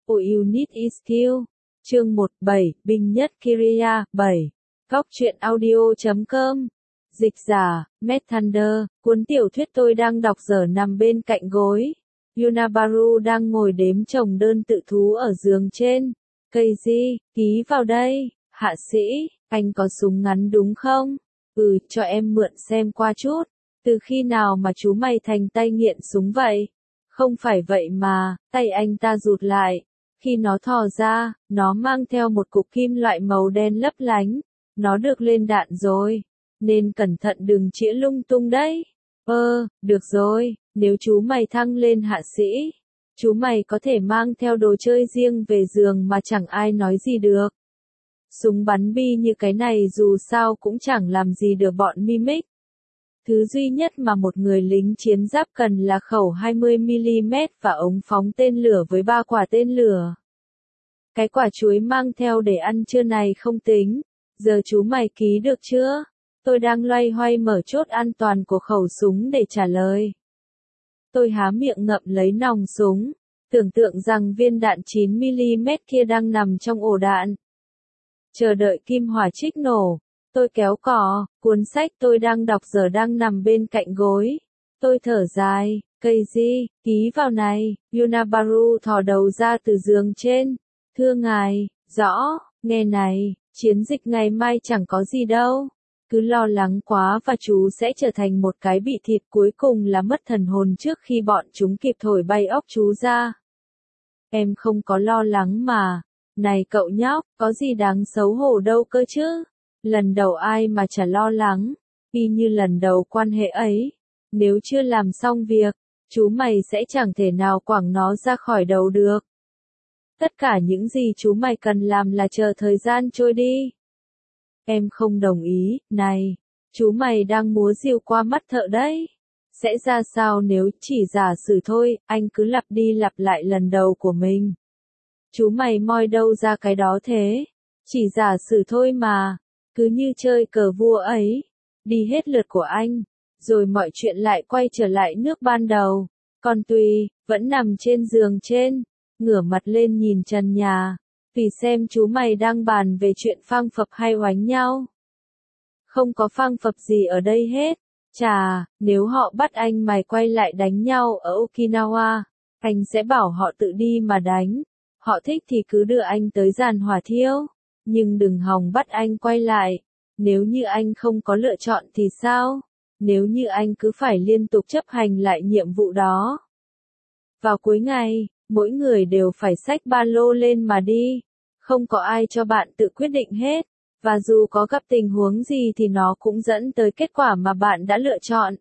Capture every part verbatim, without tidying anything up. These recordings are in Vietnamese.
All You Need Is Skill. Chương một bảy, Binh nhất Kyria. bảy. Góc truyện audio chấm com. Dịch giả, Matt Thunder. Cuốn tiểu thuyết tôi đang đọc giờ nằm bên cạnh gối. Yunabaru đang ngồi đếm chồng đơn tự thú ở giường trên. Keiji, ký vào đây. Hạ sĩ, anh có súng ngắn đúng không? Ừ, cho em mượn xem qua chút. Từ khi nào mà chú mày thành tay nghiện súng vậy? Không phải vậy mà, tay anh ta rụt lại. Khi nó thò ra, nó mang theo một cục kim loại màu đen lấp lánh. Nó được lên đạn rồi. Nên cẩn thận đừng chĩa lung tung đấy. Ơ, được rồi, nếu chú mày thăng lên hạ sĩ, chú mày có thể mang theo đồ chơi riêng về giường mà chẳng ai nói gì được. Súng bắn bi như cái này dù sao cũng chẳng làm gì được bọn Mimic. Thứ duy nhất mà một người lính chiến giáp cần là khẩu hai mươi mi li mét và ống phóng tên lửa với ba quả tên lửa. Cái quả chuối mang theo để ăn trưa này không tính. Giờ chú mày ký được chưa? Tôi đang loay hoay mở chốt an toàn của khẩu súng để trả lời. Tôi há miệng ngậm lấy nòng súng, tưởng tượng rằng viên đạn chín mi li mét kia đang nằm trong ổ đạn. Chờ đợi kim hỏa trích nổ. Tôi kéo cò, cuốn sách tôi đang đọc giờ đang nằm bên cạnh gối. Tôi thở dài, Keiji, ký vào này. Yunabaru thò đầu ra từ giường trên. Thưa ngài, rõ, nghe này, chiến dịch ngày mai chẳng có gì đâu. Cứ lo lắng quá và chú sẽ trở thành một cái bị thịt, cuối cùng là mất thần hồn trước khi bọn chúng kịp thổi bay óc chú ra. Em không có lo lắng mà. Này cậu nhóc, có gì đáng xấu hổ đâu cơ chứ. Lần đầu ai mà chả lo lắng, y như lần đầu quan hệ ấy. Nếu chưa làm xong việc, chú mày sẽ chẳng thể nào quẳng nó ra khỏi đầu được. Tất cả những gì chú mày cần làm là chờ thời gian trôi đi. Em không đồng ý, này, chú mày đang múa rìu qua mắt thợ đấy. Sẽ ra sao nếu chỉ giả sử thôi, anh cứ lặp đi lặp lại lần đầu của mình. Chú mày moi đâu ra cái đó thế? Chỉ giả sử thôi mà. Cứ như chơi cờ vua ấy, đi hết lượt của anh, rồi mọi chuyện lại quay trở lại nước ban đầu. Còn Tùy, vẫn nằm trên giường trên, ngửa mặt lên nhìn trần nhà, vì xem chú mày đang bàn về chuyện phang phập hay oánh nhau. Không có phang phập gì ở đây hết. Chà, nếu họ bắt anh mày quay lại đánh nhau ở Okinawa, anh sẽ bảo họ tự đi mà đánh. Họ thích thì cứ đưa anh tới giàn hỏa thiêu. Nhưng đừng hòng bắt anh quay lại. Nếu như anh không có lựa chọn thì sao? Nếu như anh cứ phải liên tục chấp hành lại nhiệm vụ đó. Vào cuối ngày, mỗi người đều phải xách ba lô lên mà đi. Không có ai cho bạn tự quyết định hết. Và dù có gặp tình huống gì thì nó cũng dẫn tới kết quả mà bạn đã lựa chọn.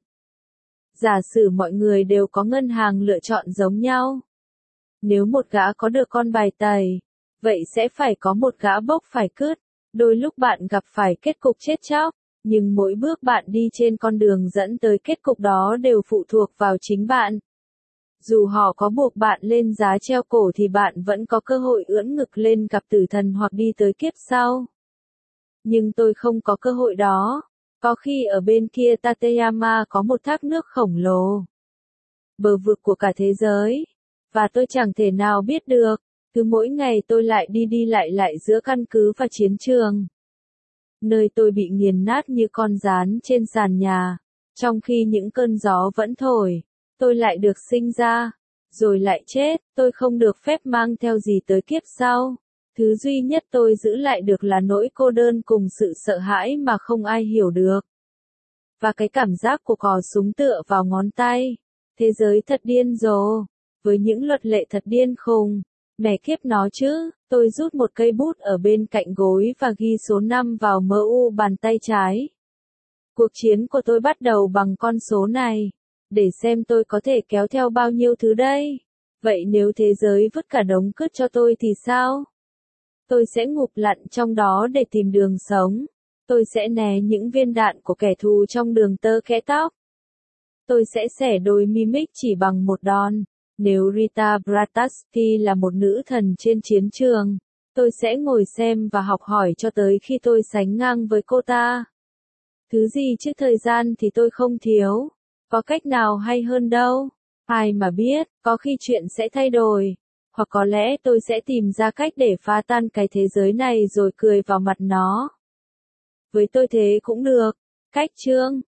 Giả sử mọi người đều có ngân hàng lựa chọn giống nhau. Nếu một gã có được con bài tẩy, vậy sẽ phải có một gã bốc phải cứt. Đôi lúc bạn gặp phải kết cục chết chóc, nhưng mỗi bước bạn đi trên con đường dẫn tới kết cục đó đều phụ thuộc vào chính bạn. Dù họ có buộc bạn lên giá treo cổ thì bạn vẫn có cơ hội ưỡn ngực lên gặp tử thần hoặc đi tới kiếp sau. Nhưng tôi không có cơ hội đó. Có khi ở bên kia Tateyama có một thác nước khổng lồ. Bờ vực của cả thế giới. Và tôi chẳng thể nào biết được. Cứ mỗi ngày tôi lại đi đi lại lại giữa căn cứ và chiến trường. Nơi tôi bị nghiền nát như con gián trên sàn nhà. Trong khi những cơn gió vẫn thổi, tôi lại được sinh ra, rồi lại chết. Tôi không được phép mang theo gì tới kiếp sau. Thứ duy nhất tôi giữ lại được là nỗi cô đơn cùng sự sợ hãi mà không ai hiểu được. Và cái cảm giác của cò súng tựa vào ngón tay. Thế giới thật điên rồ. Với những luật lệ thật điên khùng. Mẹ kiếp nó chứ, tôi rút một cây bút ở bên cạnh gối và ghi số năm vào em u bàn tay trái. Cuộc chiến của tôi bắt đầu bằng con số này. Để xem tôi có thể kéo theo bao nhiêu thứ đây. Vậy nếu thế giới vứt cả đống cứt cho tôi thì sao? Tôi sẽ ngụp lặn trong đó để tìm đường sống. Tôi sẽ né những viên đạn của kẻ thù trong đường tơ kẽ tóc. Tôi sẽ xẻ đôi Mimic chỉ bằng một đòn. Nếu Rita Bratasti là một nữ thần trên chiến trường, tôi sẽ ngồi xem và học hỏi cho tới khi tôi sánh ngang với cô ta. Thứ gì chứ thời gian thì tôi không thiếu. Có cách nào hay hơn đâu. Ai mà biết, có khi chuyện sẽ thay đổi. Hoặc có lẽ tôi sẽ tìm ra cách để phá tan cái thế giới này rồi cười vào mặt nó. Với tôi thế cũng được. Cách chương